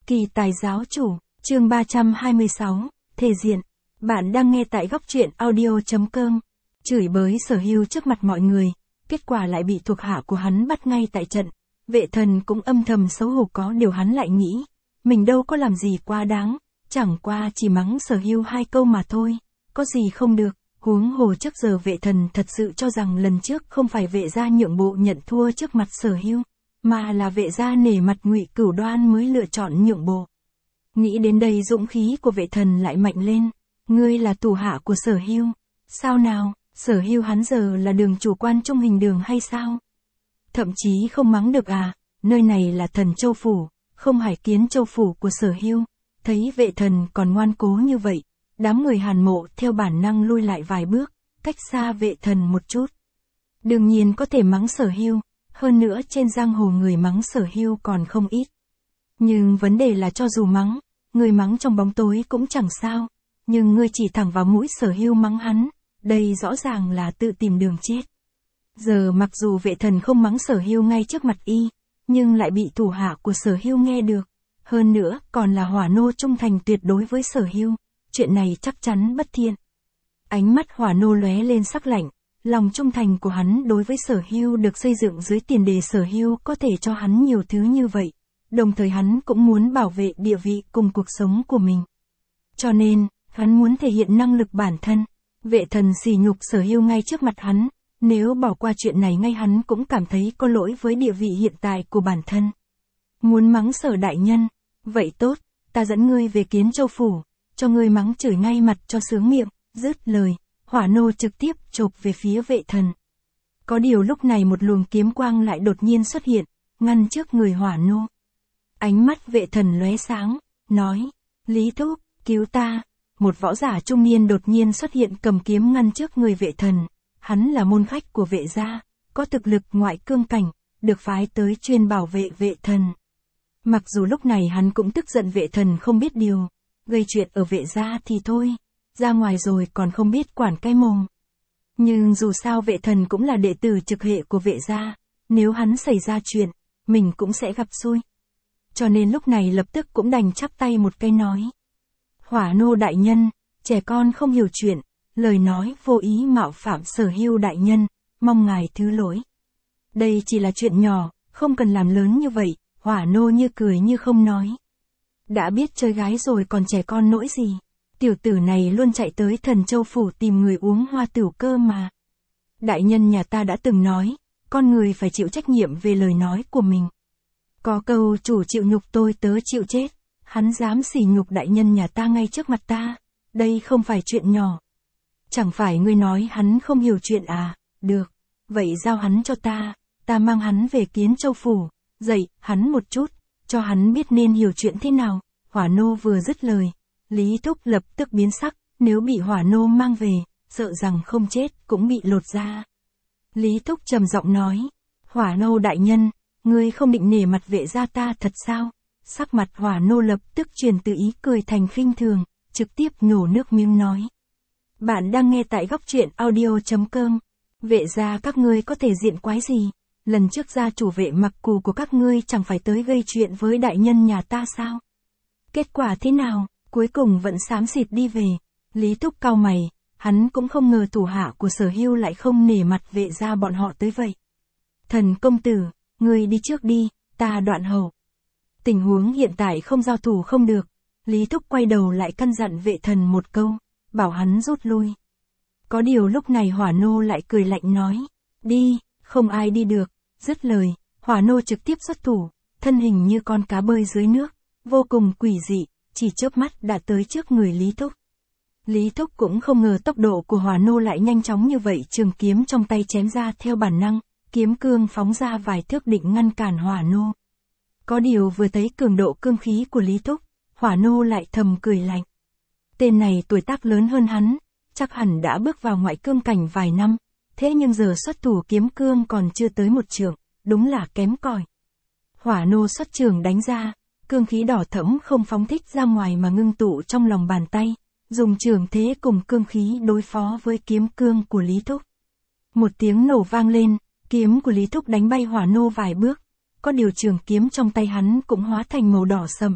Kỳ tài giáo chủ, chương 326, thể diện. Bạn đang nghe tại góc truyện audio.com. Chửi bới Sở Hưu trước mặt mọi người, kết quả lại bị thuộc hạ của hắn bắt ngay tại trận. Vệ Thần cũng âm thầm xấu hổ, có điều hắn lại nghĩ, mình đâu có làm gì quá đáng, chẳng qua chỉ mắng Sở Hưu 2 câu mà thôi, có gì không được. Huống hồ trước giờ Vệ Thần thật sự cho rằng lần trước không phải Vệ gia nhượng bộ nhận thua trước mặt Sở Hưu, mà là Vệ gia nể mặt Ngụy Cửu Đoan mới lựa chọn nhượng bộ. Nghĩ đến đây dũng khí của Vệ Thần lại mạnh lên. Ngươi là thủ hạ của Sở Hưu, sao nào? Sở Hưu hắn giờ là đường chủ quan Trung Hình Đường hay sao? Thậm chí không mắng được à? Nơi này là Thần Châu phủ, không Hải Kiến Châu phủ của Sở Hưu. Thấy Vệ Thần còn ngoan cố như vậy, đám người Hàn Mộ theo bản năng lui lại vài bước, cách xa Vệ Thần một chút. Đương nhiên có thể mắng Sở Hưu, hơn nữa trên giang hồ người mắng Sở Hưu còn không ít. Nhưng vấn đề là cho dù mắng, người mắng trong bóng tối cũng chẳng sao, nhưng ngươi chỉ thẳng vào mũi Sở Hưu mắng hắn, đây rõ ràng là tự tìm đường chết. Giờ mặc dù Vệ Thần không mắng Sở Hưu ngay trước mặt y, nhưng lại bị thủ hạ của Sở Hưu nghe được, hơn nữa còn là hỏa nô trung thành tuyệt đối với Sở Hưu, chuyện này chắc chắn bất thiện. Ánh mắt hỏa nô lóe lên sắc lạnh, lòng trung thành của hắn đối với Sở Hưu được xây dựng dưới tiền đề Sở Hưu có thể cho hắn nhiều thứ như vậy, đồng thời hắn cũng muốn bảo vệ địa vị cùng cuộc sống của mình. Cho nên, hắn muốn thể hiện năng lực bản thân. Vệ Thần sỉ nhục Sở Hưu ngay trước mặt hắn, nếu bỏ qua chuyện này ngay hắn cũng cảm thấy có lỗi với địa vị hiện tại của bản thân. Muốn mắng Sở đại nhân, vậy tốt, ta dẫn ngươi về Kiến Châu phủ, cho ngươi mắng chửi ngay mặt cho sướng miệng. Dứt lời, hỏa nô trực tiếp chộp về phía Vệ Thần. Có điều lúc này một luồng kiếm quang lại đột nhiên xuất hiện, ngăn trước người hỏa nô. Ánh mắt Vệ Thần lóe sáng, nói, Lý Thúc, cứu ta. Một võ giả trung niên đột nhiên xuất hiện cầm kiếm ngăn trước người Vệ Thần. Hắn là môn khách của Vệ gia, có thực lực ngoại cương cảnh, được phái tới chuyên bảo vệ Vệ Thần. Mặc dù lúc này hắn cũng tức giận Vệ Thần không biết điều, gây chuyện ở Vệ gia thì thôi, ra ngoài rồi còn không biết quản cái mồm. Nhưng dù sao Vệ Thần cũng là đệ tử trực hệ của Vệ gia, nếu hắn xảy ra chuyện, mình cũng sẽ gặp xui. Cho nên lúc này lập tức cũng đành chắp tay một cái nói. Hỏa nô đại nhân, trẻ con không hiểu chuyện, lời nói vô ý mạo phạm Sở Hưu đại nhân, mong ngài thứ lỗi. Đây chỉ là chuyện nhỏ, không cần làm lớn như vậy, hỏa nô như cười như không nói. Đã biết chơi gái rồi còn trẻ con nỗi gì, tiểu tử này luôn chạy tới Thần Châu phủ tìm người uống hoa tửu cơ mà. Đại nhân nhà ta đã từng nói, con người phải chịu trách nhiệm về lời nói của mình. Có câu chủ chịu nhục tôi tớ chịu chết, hắn dám sỉ nhục đại nhân nhà ta ngay trước mặt ta, đây không phải chuyện nhỏ. Chẳng phải ngươi nói hắn không hiểu chuyện à, được, vậy giao hắn cho ta mang hắn về Kiến Châu phủ, dạy hắn một chút, cho hắn biết nên hiểu chuyện thế nào. Hỏa nô vừa dứt lời, Lý Thúc lập tức biến sắc, nếu bị hỏa nô mang về, sợ rằng không chết cũng bị lột da. Lý Thúc trầm giọng nói, hỏa nô đại nhân, ngươi không định nể mặt Vệ gia ta thật sao? Sắc mặt hỏa nô lập tức chuyển từ ý cười thành khinh thường, trực tiếp nhổ nước miếng nói. Bạn đang nghe tại góc truyện audio.com. Vệ gia các ngươi có thể diện quái gì? Lần trước gia chủ Vệ Mặc Cù của các ngươi chẳng phải tới gây chuyện với đại nhân nhà ta sao? Kết quả thế nào? Cuối cùng vẫn xám xịt đi về. Lý Thúc cau mày, hắn cũng không ngờ thủ hạ của Sở Hưu lại không nể mặt Vệ gia bọn họ tới vậy. Thần công tử, ngươi đi trước đi, ta đoạn hậu. Tình huống hiện tại không giao thủ không được. Lý Thúc quay đầu lại căn dặn Vệ Thần một câu, bảo hắn rút lui. Có điều lúc này hỏa nô lại cười lạnh nói, đi, không ai đi được. Dứt lời, hỏa nô trực tiếp xuất thủ, thân hình như con cá bơi dưới nước, vô cùng quỷ dị, chỉ chớp mắt đã tới trước người Lý Thúc. Lý Thúc cũng không ngờ tốc độ của hỏa nô lại nhanh chóng như vậy, trường kiếm trong tay chém ra theo bản năng, kiếm cương phóng ra vài thước định ngăn cản hỏa nô. Có điều vừa thấy cường độ cương khí của Lý Thúc, hỏa nô lại thầm cười lạnh. Tên này tuổi tác lớn hơn hắn, chắc hẳn đã bước vào ngoại cương cảnh vài năm, thế nhưng giờ xuất thủ kiếm cương còn chưa tới một trượng, đúng là kém cỏi. Hỏa nô xuất trường đánh ra, cương khí đỏ thẫm không phóng thích ra ngoài mà ngưng tụ trong lòng bàn tay, dùng trường thế cùng cương khí đối phó với kiếm cương của Lý Thúc. Một tiếng nổ vang lên, kiếm của Lý Thúc đánh bay hỏa nô vài bước, có điều trường kiếm trong tay hắn cũng hóa thành màu đỏ sậm,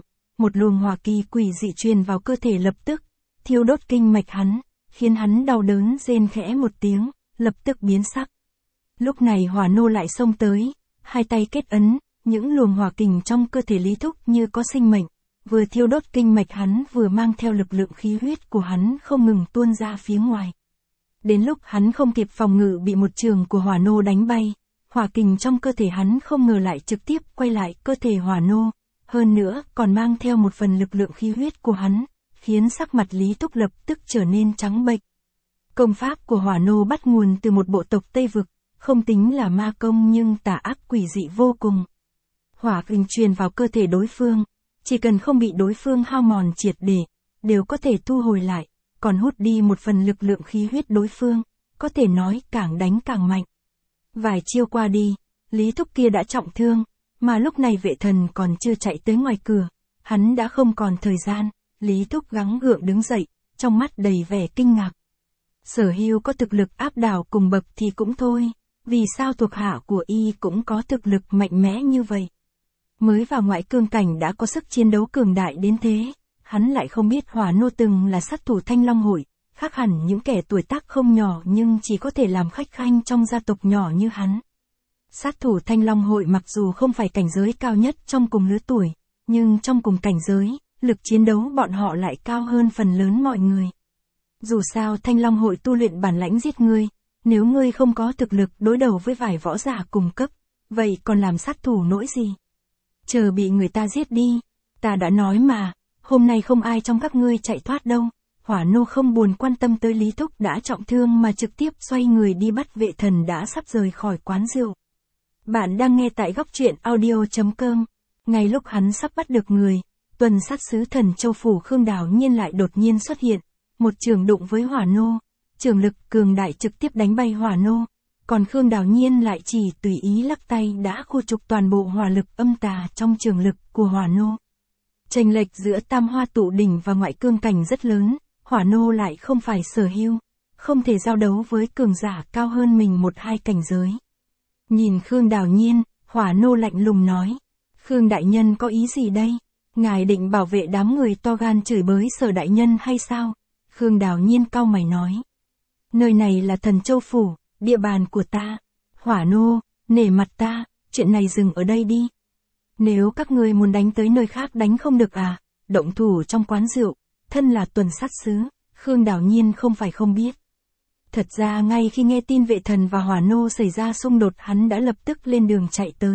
một luồng hỏa kỳ quỷ dị truyền vào cơ thể lập tức, thiêu đốt kinh mạch hắn, khiến hắn đau đớn rên khẽ một tiếng, lập tức biến sắc. Lúc này Hỏa Nô lại xông tới, hai tay kết ấn, những luồng hỏa kình trong cơ thể Lý Thúc như có sinh mệnh, vừa thiêu đốt kinh mạch hắn vừa mang theo lực lượng khí huyết của hắn không ngừng tuôn ra phía ngoài. Đến lúc hắn không kịp phòng ngự bị một trường của Hỏa Nô đánh bay, hỏa kình trong cơ thể hắn không ngờ lại trực tiếp quay lại cơ thể Hỏa Nô, hơn nữa còn mang theo một phần lực lượng khí huyết của hắn, khiến sắc mặt Lý Thúc lập tức trở nên trắng bệch. Công pháp của Hỏa Nô bắt nguồn từ một bộ tộc Tây Vực, không tính là ma công nhưng tà ác quỷ dị vô cùng. Hỏa kình truyền vào cơ thể đối phương, chỉ cần không bị đối phương hao mòn triệt để, đều có thể thu hồi lại, còn hút đi một phần lực lượng khí huyết đối phương, có thể nói càng đánh càng mạnh. Vài chiêu qua đi, Lý Thúc kia đã trọng thương, mà lúc này Vệ Thần còn chưa chạy tới ngoài cửa, hắn đã không còn thời gian, Lý Thúc gắng gượng đứng dậy, trong mắt đầy vẻ kinh ngạc. Sở Hưu có thực lực áp đảo cùng bậc thì cũng thôi, vì sao thuộc hạ của y cũng có thực lực mạnh mẽ như vậy? Mới vào ngoại cương cảnh đã có sức chiến đấu cường đại đến thế, hắn lại không biết Hỏa Nô từng là sát thủ Thanh Long Hội, khác hẳn những kẻ tuổi tác không nhỏ nhưng chỉ có thể làm khách khanh trong gia tộc nhỏ như hắn. Sát thủ Thanh Long Hội mặc dù không phải cảnh giới cao nhất trong cùng lứa tuổi, nhưng trong cùng cảnh giới, lực chiến đấu bọn họ lại cao hơn phần lớn mọi người. Dù sao Thanh Long Hội tu luyện bản lãnh giết ngươi, nếu ngươi không có thực lực đối đầu với vài võ giả cùng cấp, vậy còn làm sát thủ nỗi gì? Chờ bị người ta giết đi, ta đã nói mà, hôm nay không ai trong các ngươi chạy thoát đâu. Hỏa Nô không buồn quan tâm tới Lý Thúc đã trọng thương mà trực tiếp xoay người đi bắt Vệ Thần đã sắp rời khỏi quán rượu. Bạn đang nghe tại góc truyện audio.com. Ngay lúc hắn sắp bắt được người, tuần sát sứ Thần Châu Phủ Khương Đào Nhiên lại đột nhiên xuất hiện, một trường đụng với Hỏa Nô, trường lực cường đại trực tiếp đánh bay Hỏa Nô, còn Khương Đào Nhiên lại chỉ tùy ý lắc tay đã khu trục toàn bộ hỏa lực âm tà trong trường lực của Hỏa Nô. Chênh lệch giữa Tam Hoa Tụ Đỉnh và ngoại cương cảnh rất lớn, Hỏa Nô lại không phải Sở Hưu, không thể giao đấu với cường giả cao hơn mình 1-2 cảnh giới. Nhìn Khương Đào Nhiên, Hỏa Nô lạnh lùng nói, Khương đại nhân có ý gì đây? Ngài định bảo vệ đám người to gan chửi bới Sở đại nhân hay sao? Khương Đào Nhiên cau mày nói, nơi này là Thần Châu Phủ, địa bàn của ta. Hỏa Nô, nể mặt ta, chuyện này dừng ở đây đi. Nếu các ngươi muốn đánh tới nơi khác đánh không được à, động thủ trong quán rượu. Thân là tuần sát sứ, Khương Đào Nhiên không phải không biết. Thật ra ngay khi nghe tin Vệ Thần và Hỏa Nô xảy ra xung đột hắn đã lập tức lên đường chạy tới.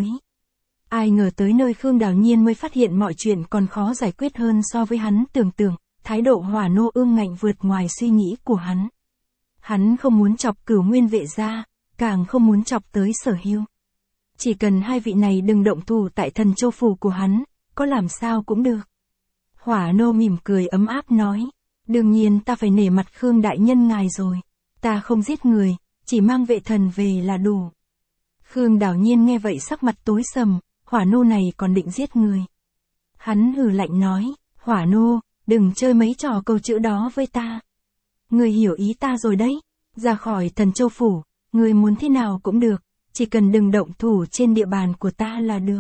Ai ngờ tới nơi Khương Đào Nhiên mới phát hiện mọi chuyện còn khó giải quyết hơn so với hắn tưởng tượng, thái độ Hỏa Nô ương ngạnh vượt ngoài suy nghĩ của hắn. Hắn không muốn chọc Cửu Nguyên Vệ gia, càng không muốn chọc tới Sở Hưu. Chỉ cần hai vị này đừng động thủ tại Thần Châu Phủ của hắn, có làm sao cũng được. Hỏa Nô mỉm cười ấm áp nói, đương nhiên ta phải nể mặt Khương đại nhân ngài rồi, ta không giết người, chỉ mang Vệ Thần về là đủ. Khương Đào Nhiên nghe vậy sắc mặt tối sầm, Hỏa Nô này còn định giết người. Hắn hừ lạnh nói, Hỏa Nô, đừng chơi mấy trò câu chữ đó với ta. Người hiểu ý ta rồi đấy, ra khỏi Thần Châu Phủ, người muốn thế nào cũng được, chỉ cần đừng động thủ trên địa bàn của ta là được.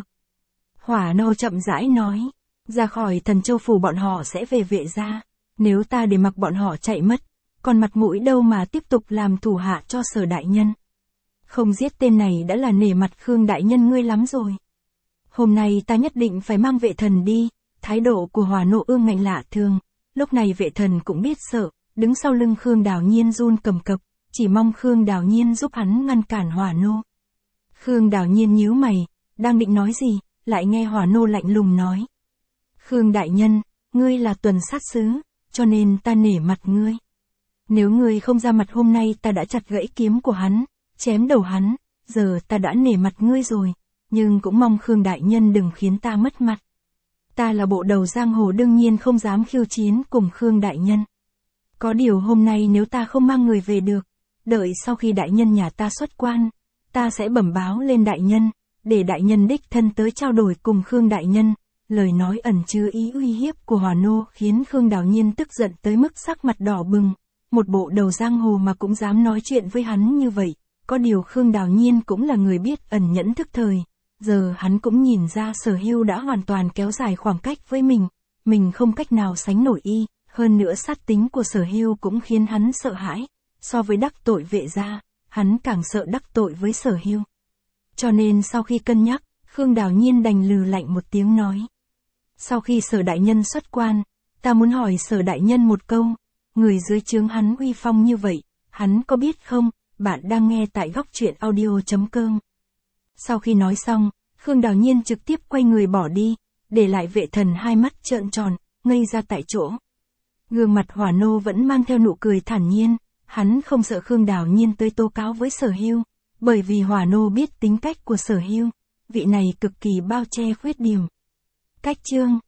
Hỏa Nô chậm rãi nói, ra khỏi Thần Châu Phủ bọn họ sẽ về Vệ gia, nếu ta để mặc bọn họ chạy mất, còn mặt mũi đâu mà tiếp tục làm thủ hạ cho Sở đại nhân. Không giết tên này đã là nể mặt Khương đại nhân ngươi lắm rồi. Hôm nay ta nhất định phải mang Vệ Thần đi. Thái độ của Hỏa Nô ương ngạnh lạ thường, lúc này Vệ Thần cũng biết sợ, đứng sau lưng Khương Đào Nhiên run cầm cập, chỉ mong Khương Đào Nhiên giúp hắn ngăn cản Hỏa Nô. Khương Đào Nhiên nhíu mày, đang định nói gì, lại nghe Hỏa Nô lạnh lùng nói. Khương đại nhân, ngươi là tuần sát sứ, cho nên ta nể mặt ngươi. Nếu ngươi không ra mặt hôm nay ta đã chặt gãy kiếm của hắn, chém đầu hắn, giờ ta đã nể mặt ngươi rồi, nhưng cũng mong Khương đại nhân đừng khiến ta mất mặt. Ta là bộ đầu giang hồ đương nhiên không dám khiêu chiến cùng Khương đại nhân. Có điều hôm nay nếu ta không mang người về được, đợi sau khi đại nhân nhà ta xuất quan, ta sẽ bẩm báo lên đại nhân, để đại nhân đích thân tới trao đổi cùng Khương đại nhân. Lời nói ẩn chứa ý uy hiếp của Hỏa Nô khiến Khương Đào Nhiên tức giận tới mức sắc mặt đỏ bừng, một bộ đầu giang hồ mà cũng dám nói chuyện với hắn như vậy. Có điều Khương Đào Nhiên cũng là người biết ẩn nhẫn thức thời, giờ hắn cũng nhìn ra Sở Hưu đã hoàn toàn kéo dài khoảng cách với mình, mình không cách nào sánh nổi y, hơn nữa sát tính của Sở Hưu cũng khiến hắn sợ hãi, so với đắc tội Vệ gia, hắn càng sợ đắc tội với Sở Hưu. Cho nên sau khi cân nhắc, Khương Đào Nhiên đành lừ lạnh một tiếng nói. Sau khi Sở đại nhân xuất quan, ta muốn hỏi Sở đại nhân một câu, người dưới trướng hắn uy phong như vậy, hắn có biết không? Bạn đang nghe tại góc truyện audio.com. Sau khi nói xong, Khương Đào Nhiên trực tiếp quay người bỏ đi, để lại Vệ Thần hai mắt trợn tròn, ngây ra tại chỗ. Gương mặt Hỏa Nô vẫn mang theo nụ cười thản nhiên, hắn không sợ Khương Đào Nhiên tới tố cáo với Sở Hưu, bởi vì Hỏa Nô biết tính cách của Sở Hưu, vị này cực kỳ bao che khuyết điểm. Cách chương